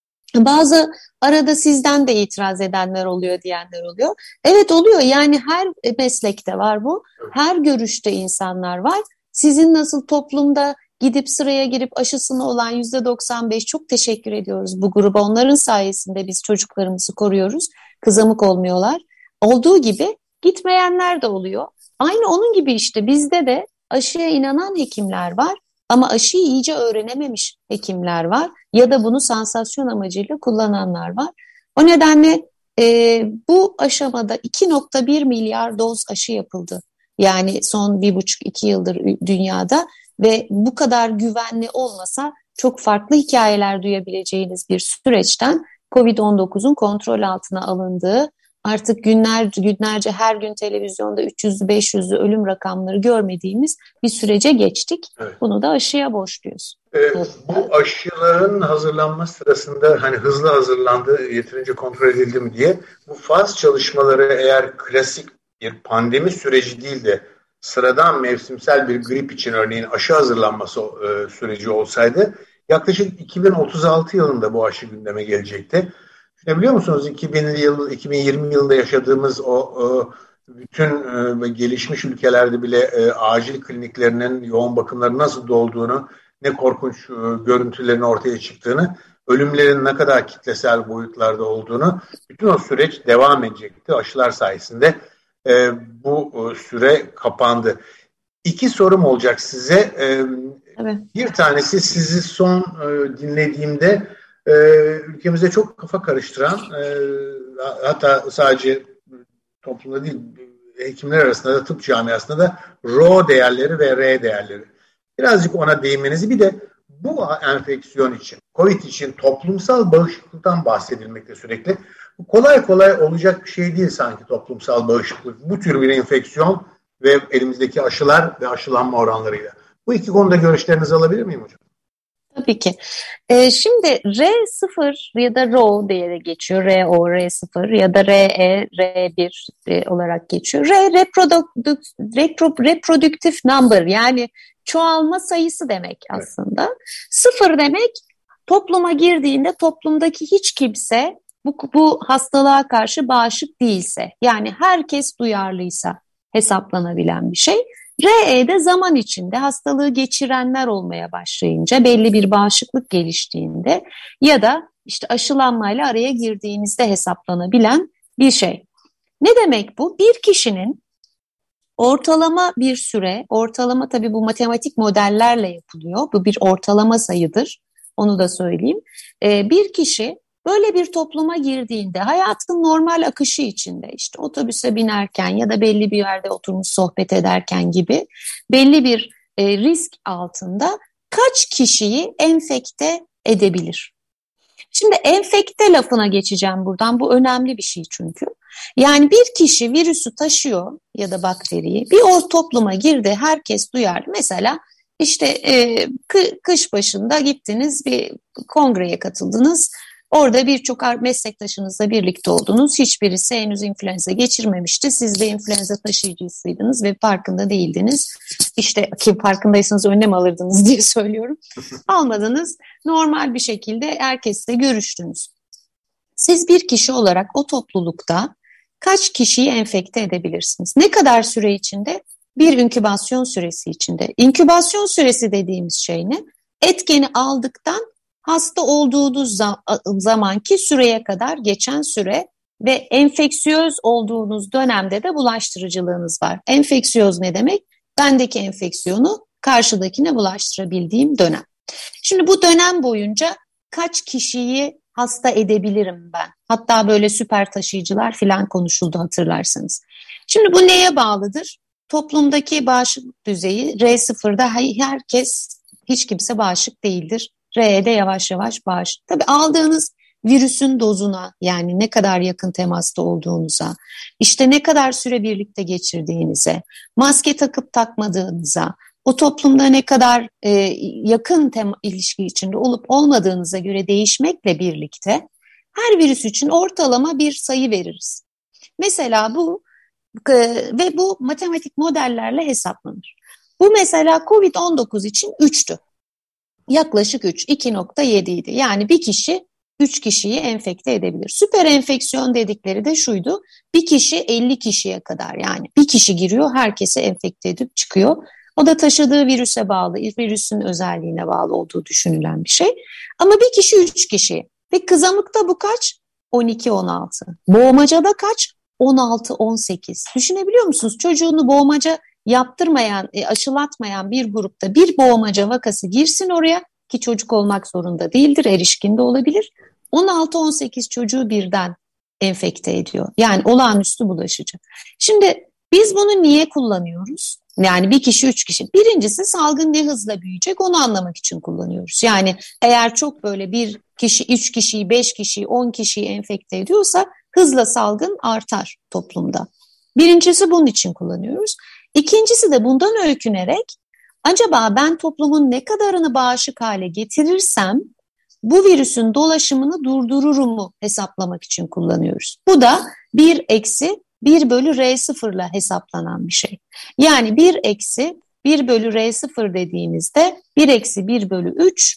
Bazı arada sizden de itiraz edenler oluyor diyenler oluyor. Evet oluyor, yani her meslekte var bu. Her görüşte insanlar var. Sizin nasıl toplumda gidip sıraya girip aşısını olan %95, çok teşekkür ediyoruz bu gruba. Onların sayesinde biz çocuklarımızı koruyoruz. Kızamık olmuyorlar. Olduğu gibi gitmeyenler de oluyor. Aynı onun gibi işte bizde de aşıya inanan hekimler var. Ama aşıyı iyice öğrenememiş hekimler var ya da bunu sansasyon amacıyla kullananlar var. O nedenle bu aşamada 2,1 milyar doz aşı yapıldı. Yani son 1,5-2 yıldır dünyada ve bu kadar güvenli olmasa çok farklı hikayeler duyabileceğiniz bir süreçten COVID-19'un kontrol altına alındığı, artık günlerce her gün televizyonda 300'lü 500'lü ölüm rakamları görmediğimiz bir sürece geçtik. Evet. Bunu da aşıya borçluyuz. Bu aşıların hazırlanma sırasında hani hızlı hazırlandı, yeterince kontrol edildi mi diye bu faz çalışmaları eğer klasik bir pandemi süreci değil de sıradan mevsimsel bir grip için örneğin aşı hazırlanması süreci olsaydı yaklaşık 2036 yılında bu aşı gündeme gelecekti. Biliyor musunuz 2020 yılında yaşadığımız o bütün gelişmiş ülkelerde bile acil kliniklerinin yoğun bakımları nasıl dolduğunu, ne korkunç görüntülerin ortaya çıktığını, ölümlerin ne kadar kitlesel boyutlarda olduğunu, bütün o süreç devam edecekti. Aşılar sayesinde bu süre kapandı. 2 sorum olacak size. Evet. Bir tanesi, sizi son dinlediğimde ülkemizde çok kafa karıştıran, hatta sadece toplumda değil hekimler arasında da tıp camiasında da Rho değerleri ve R değerleri. Birazcık ona değinmenizi, bir de bu enfeksiyon için, COVID için toplumsal bağışıklıktan bahsedilmekte sürekli. Bu kolay kolay olacak bir şey değil sanki, toplumsal bağışıklık. Bu tür bir enfeksiyon ve elimizdeki aşılar ve aşılanma oranlarıyla. Bu 2 konuda görüşlerinizi alabilir miyim hocam? Tabii ki. Şimdi R0 ya da Rho diye de geçiyor. RO, R0 ya da RE, R1 olarak geçiyor. Reproductive number, yani çoğalma sayısı demek aslında. Evet. 0 demek topluma girdiğinde toplumdaki hiç kimse bu hastalığa karşı bağışık değilse, yani herkes duyarlıysa hesaplanabilen bir şey. RE'de zaman içinde hastalığı geçirenler olmaya başlayınca, belli bir bağışıklık geliştiğinde ya da işte aşılanmayla araya girdiğinizde hesaplanabilen bir şey. Ne demek bu? Bir kişinin ortalama bir süre, ortalama tabii bu matematik modellerle yapılıyor. Bu bir ortalama sayıdır. Onu da söyleyeyim. Bir kişi böyle bir topluma girdiğinde, hayatın normal akışı içinde, işte otobüse binerken ya da belli bir yerde oturmuş sohbet ederken gibi belli bir risk altında kaç kişiyi enfekte edebilir? Şimdi enfekte lafına geçeceğim buradan. Bu önemli bir şey çünkü. Yani bir kişi virüsü taşıyor ya da bakteriyi. Bir o topluma girdi, herkes duyarlı. Mesela işte kış başında gittiniz, bir kongreye katıldınız. Orada birçok meslektaşınızla birlikte oldunuz. Hiçbirisi henüz influenza geçirmemişti. Siz de influenza taşıyıcısıydınız ve farkında değildiniz. İşte ki farkındaysanız önlem alırdınız diye söylüyorum. Almadınız. Normal bir şekilde herkesle görüştünüz. Siz bir kişi olarak o toplulukta kaç kişiyi enfekte edebilirsiniz? Ne kadar süre içinde? Bir inkübasyon süresi içinde. İnkübasyon süresi dediğimiz şey ne? Etkeni aldıktan hasta olduğunuz zamanki süreye kadar geçen süre ve enfeksiyöz olduğunuz dönemde de bulaştırıcılığınız var. Enfeksiyöz ne demek? Bendeki enfeksiyonu karşıdakine bulaştırabildiğim dönem. Şimdi bu dönem boyunca kaç kişiyi hasta edebilirim ben? Hatta böyle süper taşıyıcılar falan konuşuldu, hatırlarsanız. Şimdi bu neye bağlıdır? Toplumdaki bağışıklık düzeyi R0'da hiç kimse bağışık değildir. R'de yavaş yavaş bağışık. Tabii aldığınız virüsün dozuna, yani ne kadar yakın temasta olduğunuza, işte ne kadar süre birlikte geçirdiğinize, maske takıp takmadığınıza, o toplumda ne kadar yakın ilişki içinde olup olmadığınıza göre değişmekle birlikte her virüs için ortalama bir sayı veririz. Mesela bu ve bu matematik modellerle hesaplanır. Bu mesela COVID-19 için 3'tü. Yaklaşık 3, 2.7 idi. Yani bir kişi 3 kişiyi enfekte edebilir. Süper enfeksiyon dedikleri de şuydu. Bir kişi 50 kişiye kadar, yani bir kişi giriyor, herkesi enfekte edip çıkıyor. O da taşıdığı virüse bağlı, virüsün özelliğine bağlı olduğu düşünülen bir şey. Ama bir kişi 3 kişi. Ve kızamıkta bu kaç? 12-16. Boğmacada kaç? 16-18. Düşünebiliyor musunuz? Çocuğunu boğmaca yaptırmayan, aşılatmayan bir grupta bir boğmaca vakası girsin oraya, ki çocuk olmak zorunda değildir, erişkin de olabilir. 16-18 çocuğu birden enfekte ediyor. Yani olağanüstü bulaşıcı. Şimdi biz bunu niye kullanıyoruz? Yani bir kişi 3 kişi. Birincisi, salgın ne hızla büyüyecek onu anlamak için kullanıyoruz. Yani eğer çok böyle bir kişi 3 kişiyi, 5 kişiyi, 10 kişiyi enfekte ediyorsa hızla salgın artar toplumda. Birincisi bunun için kullanıyoruz. İkincisi de bundan öykünerek acaba ben toplumun ne kadarını bağışık hale getirirsem bu virüsün dolaşımını durdururum mu hesaplamak için kullanıyoruz. Bu da 1 eksi 1 bölü R0 ile hesaplanan bir şey. Yani 1 eksi 1 bölü R0 dediğimizde 1 eksi 1 bölü 3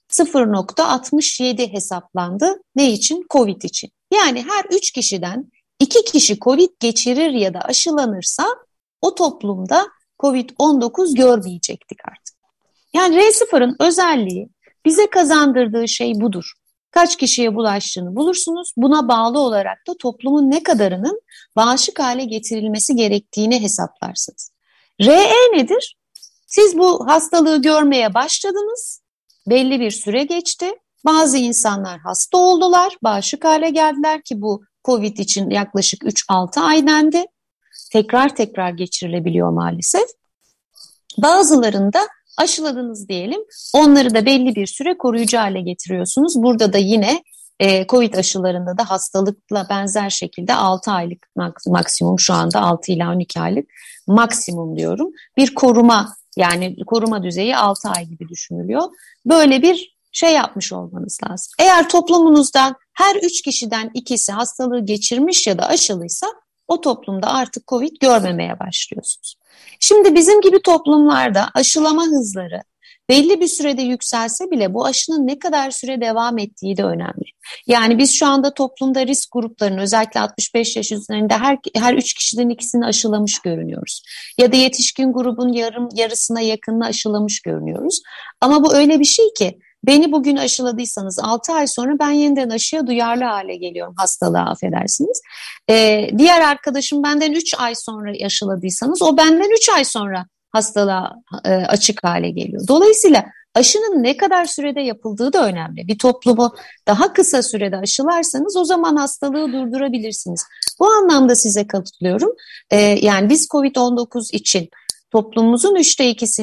0.67 hesaplandı. Ne için? Covid için. Yani her 3 kişiden 2 kişi Covid geçirir ya da aşılanırsa o toplumda Covid-19 görmeyecektik artık. Yani R0'ın özelliği, bize kazandırdığı şey budur. Kaç kişiye bulaştığını bulursunuz. Buna bağlı olarak da toplumun ne kadarının bağışık hale getirilmesi gerektiğini hesaplarsınız. RE nedir? Siz bu hastalığı görmeye başladınız. Belli bir süre geçti. Bazı insanlar hasta oldular, bağışık hale geldiler ki bu Covid için yaklaşık 3-6 ay dendi. Tekrar geçirilebiliyor maalesef. Bazılarında aşıladınız diyelim, onları da belli bir süre koruyucu hale getiriyorsunuz. Burada da yine Covid aşılarında da hastalıkla benzer şekilde 6 aylık maksimum, şu anda 6 ila 12 aylık maksimum diyorum. Bir koruma, yani koruma düzeyi 6 ay gibi düşünülüyor. Böyle bir şey yapmış olmanız lazım. Eğer toplumunuzdan her 3 kişiden ikisi hastalığı geçirmiş ya da aşılıysa o toplumda artık Covid görmemeye başlıyorsunuz. Şimdi bizim gibi toplumlarda aşılama hızları belli bir sürede yükselse bile bu aşının ne kadar süre devam ettiği de önemli. Yani biz şu anda toplumda risk gruplarının, özellikle 65 yaş üzerinde her 3 kişiden ikisini aşılamış görünüyoruz. Ya da yetişkin grubun yarısına yakınını aşılamış görünüyoruz. Ama bu öyle bir şey ki, beni bugün aşıladıysanız 6 ay sonra ben yeniden aşıya duyarlı hale geliyorum, hastalığa, affedersiniz. Diğer arkadaşım benden 3 ay sonra aşıladıysanız o benden 3 ay sonra hastalığa açık hale geliyor. Dolayısıyla aşının ne kadar sürede yapıldığı da önemli. Bir toplumu daha kısa sürede aşılarsanız o zaman hastalığı durdurabilirsiniz. Bu anlamda size katılıyorum. Yani biz COVID-19 için toplumumuzun 2/3'ine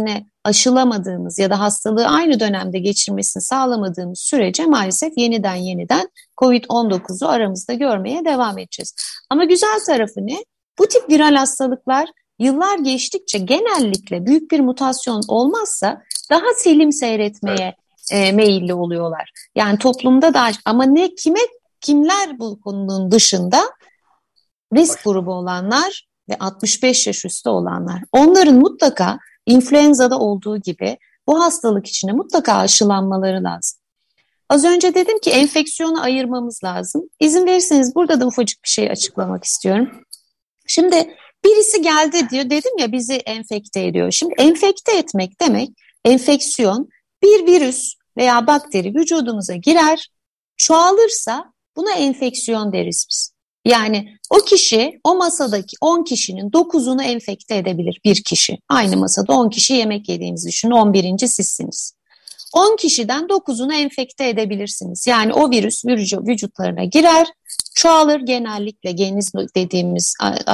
aşılamadığımız ya da hastalığı aynı dönemde geçirmesini sağlamadığımız sürece maalesef yeniden COVID-19'u aramızda görmeye devam edeceğiz. Ama güzel tarafı ne? Bu tip viral hastalıklar yıllar geçtikçe genellikle büyük bir mutasyon olmazsa daha selim seyretmeye meyilli oluyorlar. Yani toplumda da ama kimler bu konunun dışında? Risk grubu olanlar ve 65 yaş üstü olanlar. Onların mutlaka influenza'da olduğu gibi bu hastalık içine mutlaka aşılanmaları lazım. Az önce dedim ki enfeksiyonu ayırmamız lazım. İzin verirseniz burada da ufacık bir şey açıklamak istiyorum. Şimdi birisi geldi diyor, dedim ya bizi enfekte ediyor. Şimdi enfekte etmek demek, enfeksiyon bir virüs veya bakteri vücudumuza girer, çoğalırsa buna enfeksiyon deriz biz. Yani o kişi o masadaki 10 kişinin 9'unu enfekte edebilir bir kişi. Aynı masada 10 kişi yemek yediğinizi düşünün, 11. sizsiniz. 10 kişiden 9'unu enfekte edebilirsiniz. Yani o virüs vücutlarına girer, çoğalır, genellikle geniz dediğimiz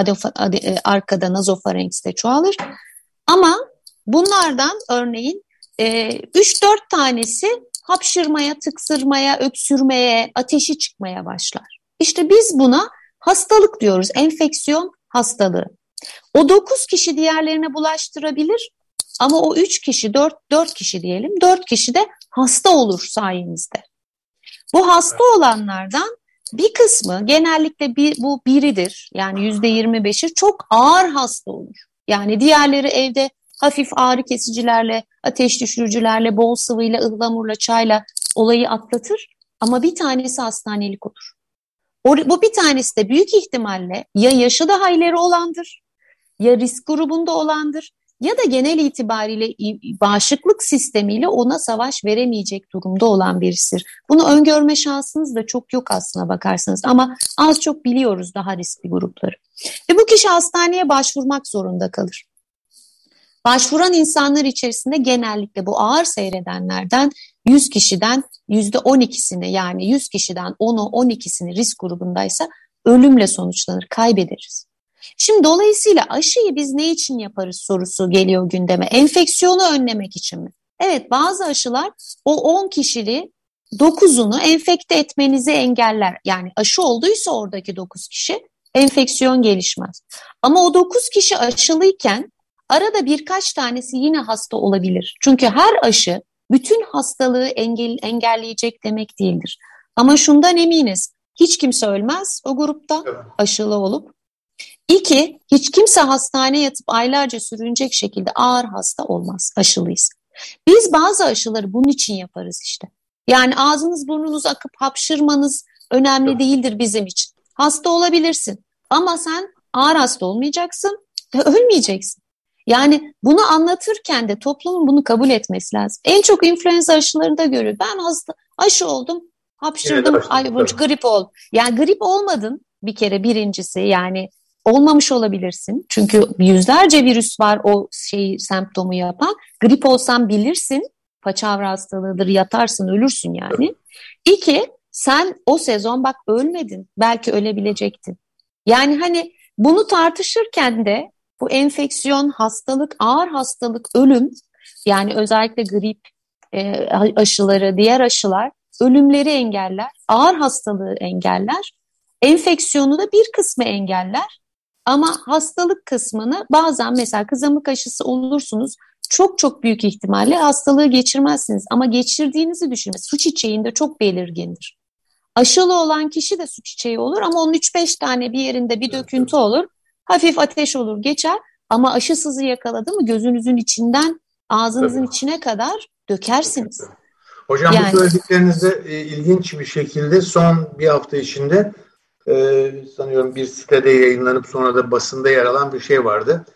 arkada nazofarengs'te çoğalır. Ama bunlardan örneğin 3-4 tanesi hapşırmaya, tıksırmaya, öksürmeye, ateşi çıkmaya başlar. İşte biz buna hastalık diyoruz, enfeksiyon hastalığı. O 9 kişi diğerlerine bulaştırabilir ama o 3 kişi, 4 kişi diyelim, 4 kişi de hasta olur sayenizde. Bu hasta olanlardan bir kısmı, genellikle bu biridir, yani %25'i çok ağır hasta olur. Yani diğerleri evde hafif ağrı kesicilerle, ateş düşürücülerle, bol sıvıyla, ıhlamurla, çayla olayı atlatır ama bir tanesi hastanelik olur. Bu bir tanesi de büyük ihtimalle ya yaşı daha ileri olandır, ya risk grubunda olandır ya da genel itibariyle bağışıklık sistemiyle ona savaş veremeyecek durumda olan birisidir. Bunu öngörme şansınız da çok yok aslına bakarsanız ama az çok biliyoruz daha riskli grupları. Ve bu kişi hastaneye başvurmak zorunda kalır. Başvuran insanlar içerisinde genellikle bu ağır seyredenlerden 100 kişiden %12'sini, yani 100 kişiden 10'u 12'sini risk grubundaysa ölümle sonuçlanır, kaybederiz. Şimdi dolayısıyla aşıyı biz ne için yaparız sorusu geliyor gündeme. Enfeksiyonu önlemek için mi? Evet, bazı aşılar o 10 kişiliği 9'unu enfekte etmenizi engeller. Yani aşı olduysa oradaki 9 kişi enfeksiyon gelişmez. Ama o 9 kişi aşılıyken arada birkaç tanesi yine hasta olabilir. Çünkü her aşı bütün hastalığı engelleyecek demek değildir. Ama şundan eminiz, hiç kimse ölmez o grupta aşılı olup. 2, hiç kimse hastaneye yatıp aylarca sürünecek şekilde ağır hasta olmaz aşılıyız. Biz bazı aşıları bunun için yaparız işte. Yani ağzınız burnunuz akıp hapşırmanız önemli değildir bizim için. Hasta olabilirsin ama sen ağır hasta olmayacaksın ve ölmeyeceksin. Yani bunu anlatırken de toplumun bunu kabul etmesi lazım. En çok influenza aşılarında görüyor. Ben aşı oldum, hapşırdım, grip ol. Yani grip olmadın bir kere, birincisi, yani olmamış olabilirsin. Çünkü yüzlerce virüs var o semptomu yapan. Grip olsan bilirsin, paçavra hastalığıdır, yatarsın, ölürsün yani. 2, sen o sezon bak ölmedin, belki ölebilecektin. Yani hani bunu tartışırken de bu enfeksiyon, hastalık, ağır hastalık, ölüm, yani özellikle grip aşıları, diğer aşılar ölümleri engeller, ağır hastalığı engeller, enfeksiyonu da bir kısmı engeller. Ama hastalık kısmını bazen, mesela kızamık aşısı olursunuz, çok çok büyük ihtimalle hastalığı geçirmezsiniz. Ama geçirdiğinizi düşünün. Su çiçeğinde çok belirgindir. Aşılı olan kişi de su çiçeği olur ama onun 3-5 tane bir yerinde bir döküntü olur. Hafif ateş olur, geçer. Ama aşısızı yakaladı mı gözünüzün içinden ağzınızın içine kadar dökersiniz. Hocam bu söylediklerinizde ilginç bir şekilde son bir hafta içinde sanıyorum bir sitede yayınlanıp sonra da basında yer alan bir şey vardı.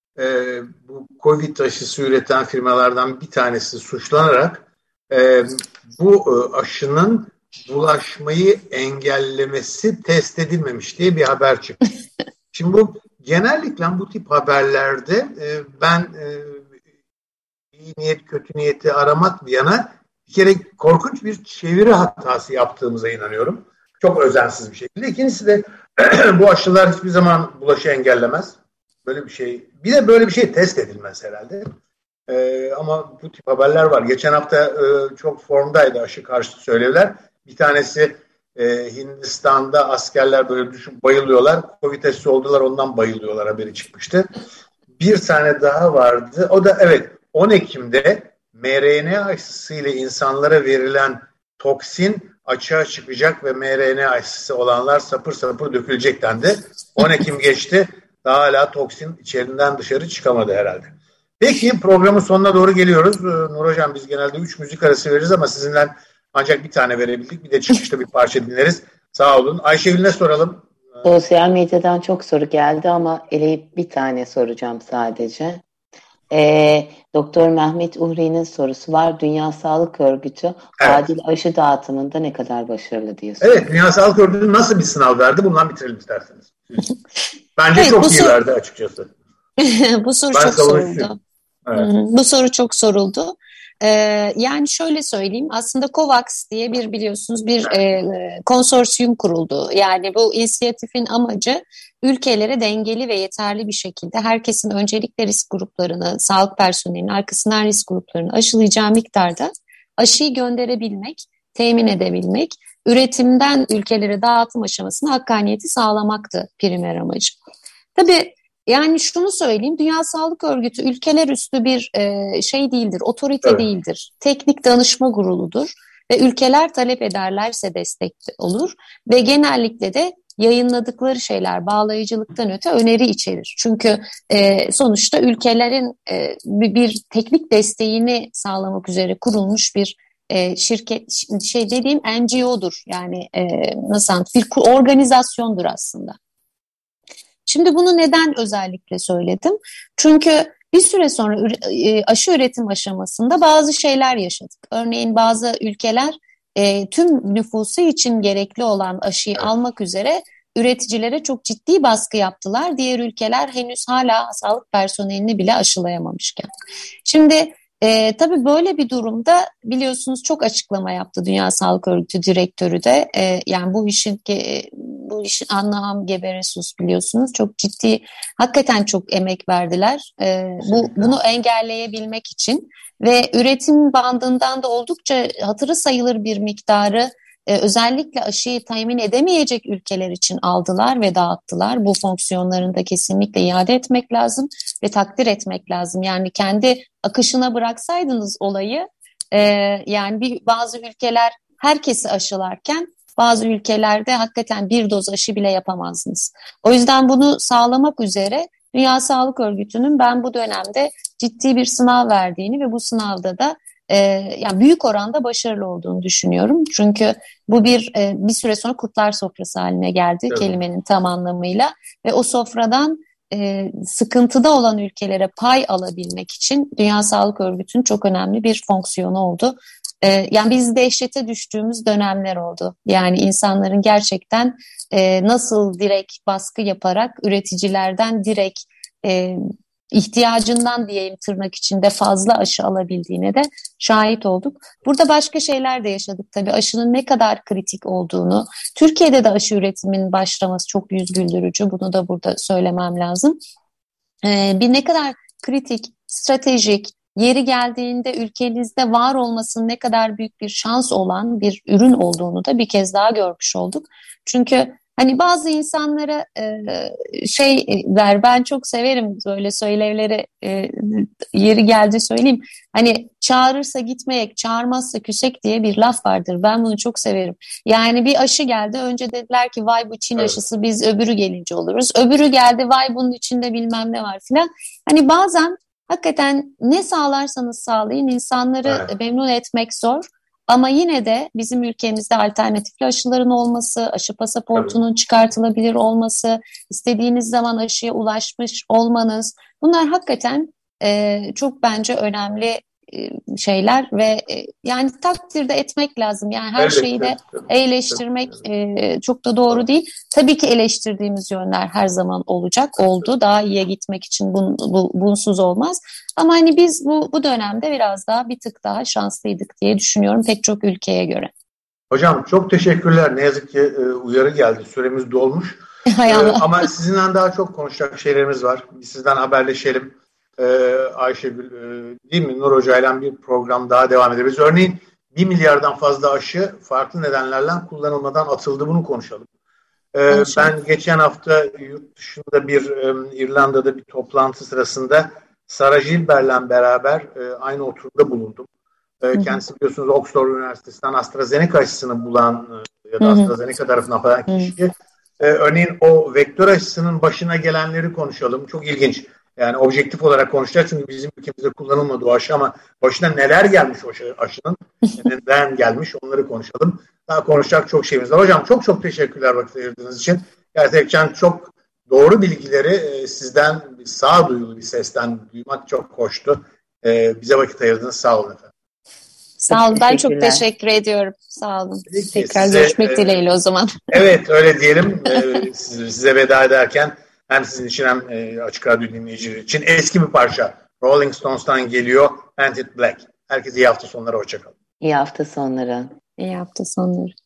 Bu Covid aşısı üreten firmalardan bir tanesi suçlanarak bu aşının bulaşmayı engellemesi test edilmemiş diye bir haber çıktı. Şimdi bu genellikle bu tip haberlerde ben iyi niyet kötü niyeti aramak bir yana bir kere korkunç bir çeviri hatası yaptığımıza inanıyorum. Çok özensiz bir şekilde. İkincisi de bu aşılar hiçbir zaman bulaşı engellemez. Böyle bir şey. Bir de böyle bir şey test edilmez herhalde. Ama bu tip haberler var. Geçen hafta çok formdaydı aşı karşıtı söylevler. Bir tanesi Hindistan'da askerler böyle düşüp bayılıyorlar. Covid testi oldular, ondan bayılıyorlar haberi çıkmıştı. Bir tane daha vardı. O da evet 10 Ekim'de mRNA aşısıyla insanlara verilen toksin açığa çıkacak ve mRNA aşısı olanlar sapır sapır dökülecek dendi. 10 Ekim geçti. Daha hala toksin içerinden dışarı çıkamadı herhalde. Peki programın sonuna doğru geliyoruz. Nur Hocam biz genelde 3 müzik arası veririz ama sizinle ancak bir tane verebildik. Bir de çıkışta bir parça dinleriz. Sağ olun. Ayşegül'e soralım. Sosyal medyadan çok soru geldi ama eleyip bir tane soracağım sadece. Doktor Mehmet Uhri'nin sorusu var. Dünya Sağlık Örgütü adil aşı dağıtımında ne kadar başarılı diye soruyor. Evet, Dünya Sağlık Örgütü nasıl bir sınav verdi? Bundan bitirelim isterseniz. Bence evet, çok iyi verdi açıkçası. Bu soru çok soruldu. Evet. Bu soru çok soruldu. Yani şöyle söyleyeyim, aslında COVAX diye biliyorsunuz bir konsorsiyum kuruldu. Yani bu inisiyatifin amacı ülkelere dengeli ve yeterli bir şekilde herkesin öncelikle risk gruplarını, sağlık personelinin arkasından risk gruplarını aşılayacağı miktarda aşıyı gönderebilmek, temin edebilmek, üretimden ülkelere dağıtım aşamasında hakkaniyeti sağlamaktı primer amacı. Tabii yani şunu söyleyeyim, Dünya Sağlık Örgütü ülkeler üstü bir şey değildir, otorite değildir. Teknik danışma kuruludur ve ülkeler talep ederlerse destek olur ve genellikle de yayınladıkları şeyler bağlayıcılıktan öte öneri içerir. Çünkü sonuçta ülkelerin bir teknik desteğini sağlamak üzere kurulmuş bir şirket, dediğim NGO'dur. Yani nasıl bir organizasyondur aslında. Şimdi bunu neden özellikle söyledim? Çünkü bir süre sonra aşı üretim aşamasında bazı şeyler yaşadık. Örneğin bazı ülkeler tüm nüfusu için gerekli olan aşıyı almak üzere üreticilere çok ciddi baskı yaptılar. Diğer ülkeler henüz hala sağlık personelini bile aşılayamamışken. Şimdi tabii böyle bir durumda biliyorsunuz çok açıklama yaptı Dünya Sağlık Örgütü direktörü de. Yani bu işin Anna Ghebreyesus biliyorsunuz çok ciddi, hakikaten çok emek verdiler. Bunu engelleyebilmek için ve üretim bandından da oldukça hatırı sayılır bir miktarı özellikle aşıyı temin edemeyecek ülkeler için aldılar ve dağıttılar. Bu fonksiyonlarını da kesinlikle iade etmek lazım ve takdir etmek lazım. Yani kendi akışına bıraksaydınız olayı, yani bazı ülkeler herkesi aşılarken bazı ülkelerde hakikaten bir doz aşı bile yapamazdınız. O yüzden bunu sağlamak üzere Dünya Sağlık Örgütü'nün ben bu dönemde ciddi bir sınav verdiğini ve bu sınavda da yani büyük oranda başarılı olduğunu düşünüyorum. Çünkü bu bir süre sonra kurtlar sofrası haline geldi kelimenin tam anlamıyla ve o sofradan sıkıntıda olan ülkelere pay alabilmek için Dünya Sağlık Örgütü'nün çok önemli bir fonksiyonu oldu. Yani biz dehşete düştüğümüz dönemler oldu. Yani insanların gerçekten nasıl direkt baskı yaparak üreticilerden direkt ihtiyacından diyeyim tırnak içinde fazla aşı alabildiğine de şahit olduk. Burada başka şeyler de yaşadık tabii. Aşının ne kadar kritik olduğunu, Türkiye'de de aşı üretiminin başlaması çok yüz güldürücü. Bunu da burada söylemem lazım. Bir ne kadar kritik, stratejik, yeri geldiğinde ülkenizde var olmasının ne kadar büyük bir şans olan bir ürün olduğunu da bir kez daha görmüş olduk. Çünkü hani bazı insanlara ben çok severim böyle söylevleri, yeri geldi söyleyeyim. Hani çağırırsa gitmeyek, çağırmazsa küsek diye bir laf vardır. Ben bunu çok severim. Yani bir aşı geldi, önce dediler ki vay bu Çin aşısı, biz öbürü gelince oluruz. Öbürü geldi, vay bunun içinde bilmem ne var filan. Hani bazen hakikaten ne sağlarsanız sağlayın insanları memnun etmek zor. Ama yine de bizim ülkemizde alternatifli aşıların olması, aşı pasaportunun çıkartılabilir olması, istediğiniz zaman aşıya ulaşmış olmanız, bunlar hakikaten çok bence önemli şeyler ve yani takdir de etmek lazım. Yani her şeyi de eleştirmek çok da doğru değil. Tabii ki eleştirdiğimiz yönler her zaman oldu. Daha iyiye gitmek için bunsuz olmaz. Ama hani biz bu dönemde biraz daha bir tık daha şanslıydık diye düşünüyorum pek çok ülkeye göre. Hocam çok teşekkürler. Ne yazık ki uyarı geldi. Süremiz dolmuş. Ama sizinle daha çok konuşacak şeylerimiz var. Biz sizden haberleşelim. Ayşegül, değil mi? Nur Hoca'yla bir program daha devam edebiliriz. Örneğin 1 milyardan fazla aşı farklı nedenlerle kullanılmadan atıldı. Bunu konuşalım. Ben geçen hafta yurt dışında İrlanda'da bir toplantı sırasında Sarah Gilbert'le beraber aynı oturumda bulundum. Kendisi biliyorsunuz Oxford Üniversitesi'nden AstraZeneca aşısını bulan ya da AstraZeneca tarafından falan kişi. Örneğin o vektör aşısının başına gelenleri konuşalım. Çok ilginç. Yani objektif olarak konuşacağız çünkü bizim ülkemizde kullanılmadı o aşı ama başına neler gelmiş o aşının, neden gelmiş onları konuşalım. Daha konuşacak çok şeyimiz var. Hocam çok teşekkürler vakit ayırdığınız için. Gerçekten çok doğru bilgileri sizden sağduyulu bir sesten duymak çok hoştu. Bize vakit ayırdınız. Sağ olun efendim. Sağ olun. Ben çok teşekkür ediyorum. Sağ olun. Peki, tekrar görüşmek dileğiyle o zaman. Evet öyle diyelim. Size veda ederken hem sizin için hem Açık Radyo dinleyicileri için eski bir parça Rolling Stones'tan geliyor. Painted Black. Herkese iyi hafta sonları. Hoşçakalın. İyi hafta sonları. İyi hafta sonları.